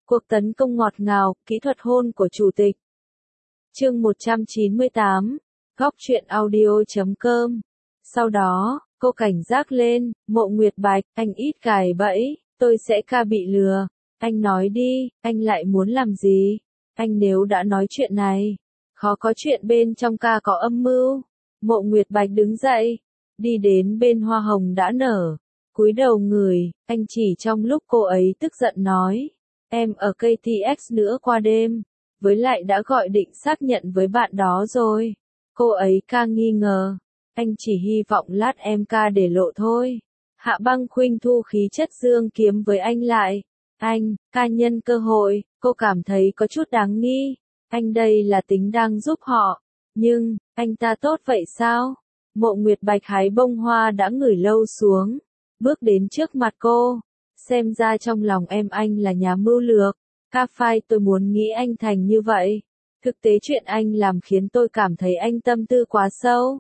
Cuộc tấn công ngọt ngào, kỹ thuật hôn của chủ tịch. Chương 198, góc truyện audio.com. Sau đó, cô cảnh giác lên, Mộ Nguyệt Bạch, anh ít gài bẫy, tôi sẽ bị lừa. Anh nói đi, anh lại muốn làm gì? Anh nếu đã nói chuyện này, khó có chuyện bên trong có âm mưu. Mộ Nguyệt Bạch đứng dậy, đi đến bên hoa hồng đã nở, cúi đầu ngửi, anh chỉ trong lúc cô ấy tức giận nói. Em ở KTX nữa qua đêm, với lại đã gọi định xác nhận với bạn đó rồi. Cô ấy nghi ngờ, anh chỉ hy vọng lát em để lộ thôi. Hạ Băng Khuynh thu khí chất dương kiếm với anh lại. Anh, nhân cơ hội, cô cảm thấy có chút đáng nghi. Anh đây là tính đang giúp họ, nhưng, anh ta tốt vậy sao? Mộ Nguyệt Bạch hái bông hoa đã ngửi lâu xuống, bước đến trước mặt cô. Xem ra trong lòng anh là nhà mưu lược. Phai tôi muốn nghĩ anh thành như vậy. Thực tế chuyện anh làm khiến tôi cảm thấy anh tâm tư quá sâu.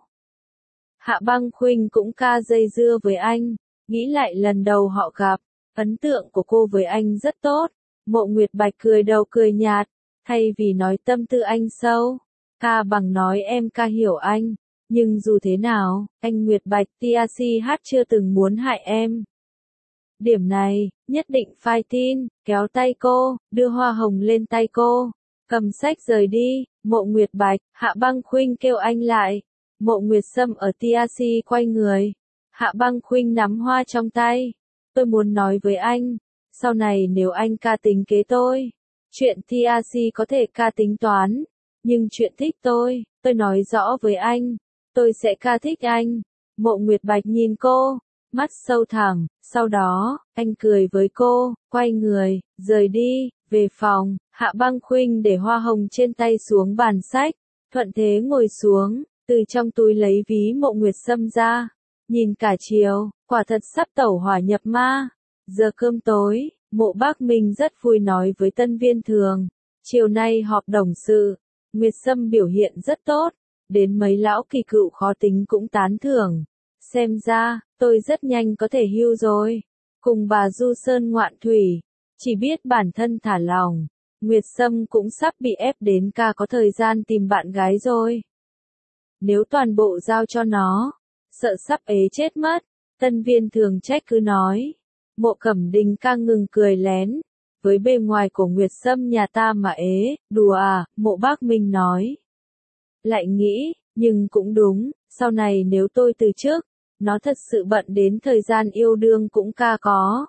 Hạ Băng Khuynh cũng dây dưa với anh. Nghĩ lại lần đầu họ gặp, ấn tượng của cô với anh rất tốt. Mộ Nguyệt Bạch cười đầu cười nhạt. Thay vì nói tâm tư anh sâu, bằng nói em hiểu anh. Nhưng dù thế nào, anh Nguyệt Bạch TACH chưa từng muốn hại em. Điểm này, nhất định phải tin, kéo tay cô, đưa hoa hồng lên tay cô, cầm sách rời đi. Mộ Nguyệt Bạch, Hạ Băng Khuynh kêu anh lại. Mộ Nguyệt Sâm ở TAC quay người. Hạ Băng Khuynh nắm hoa trong tay. Tôi muốn nói với anh, sau này nếu anh tính kế tôi, chuyện TAC có thể tính toán, nhưng chuyện thích tôi nói rõ với anh, tôi sẽ thích anh. Mộ Nguyệt Bạch nhìn cô, mắt sâu thẳm, sau đó, anh cười với cô, quay người, rời đi, về phòng. Hạ Băng Khuynh để hoa hồng trên tay xuống bàn sách, thuận thế ngồi xuống, từ trong túi lấy ví Mộ Nguyệt Sâm ra, nhìn cả chiều, quả thật sắp tẩu hỏa nhập ma. Giờ cơm tối, Mộ Bác Minh rất vui nói với Tân Viên Thường, chiều nay họp đồng sự, Nguyệt Sâm biểu hiện rất tốt, đến mấy lão kỳ cựu khó tính cũng tán thưởng. Xem ra, tôi rất nhanh có thể hưu rồi. Cùng bà Du Sơn ngoạn thủy, chỉ biết bản thân thả lòng. Nguyệt Sâm cũng sắp bị ép đến có thời gian tìm bạn gái rồi. Nếu toàn bộ giao cho nó, sợ sắp ế chết mất. Tân Viên Thường trách cứ nói. Mộ Cẩm Đình ngừng cười lén. Với bề ngoài của Nguyệt Sâm nhà ta mà ế, đùa à, Mộ Bác Minh nói. Lại nghĩ, nhưng cũng đúng, sau này nếu tôi từ chức, nó thật sự bận đến thời gian yêu đương cũng có.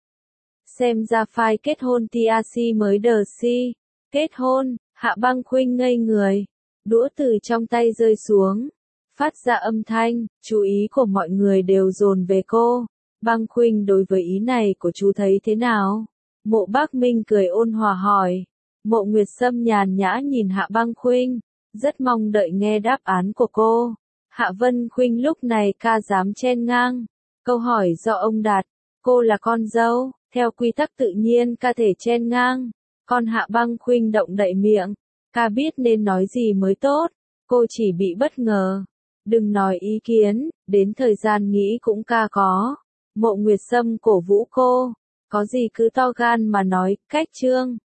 Xem ra phai kết hôn TAC mới đờ si. Kết hôn, Hạ Băng Khuynh ngây người. Đũa từ trong tay rơi xuống, phát ra âm thanh, chú ý của mọi người đều dồn về cô. Băng Khuynh đối với ý này của chú thấy thế nào? Mộ Bác Minh cười ôn hòa hỏi. Mộ Nguyệt Sâm nhàn nhã nhìn Hạ Băng Khuynh, rất mong đợi nghe đáp án của cô. Hạ Vân Khuynh lúc này dám chen ngang. Câu hỏi do ông đặt, cô là con dâu, theo quy tắc tự nhiên thể chen ngang. Còn Hạ Băng Khuynh động đậy miệng, biết nên nói gì mới tốt. Cô chỉ bị bất ngờ. Đừng nói ý kiến, đến thời gian nghĩ cũng có. Mộ Nguyệt Sâm cổ vũ cô, có gì cứ to gan mà nói, cách trương.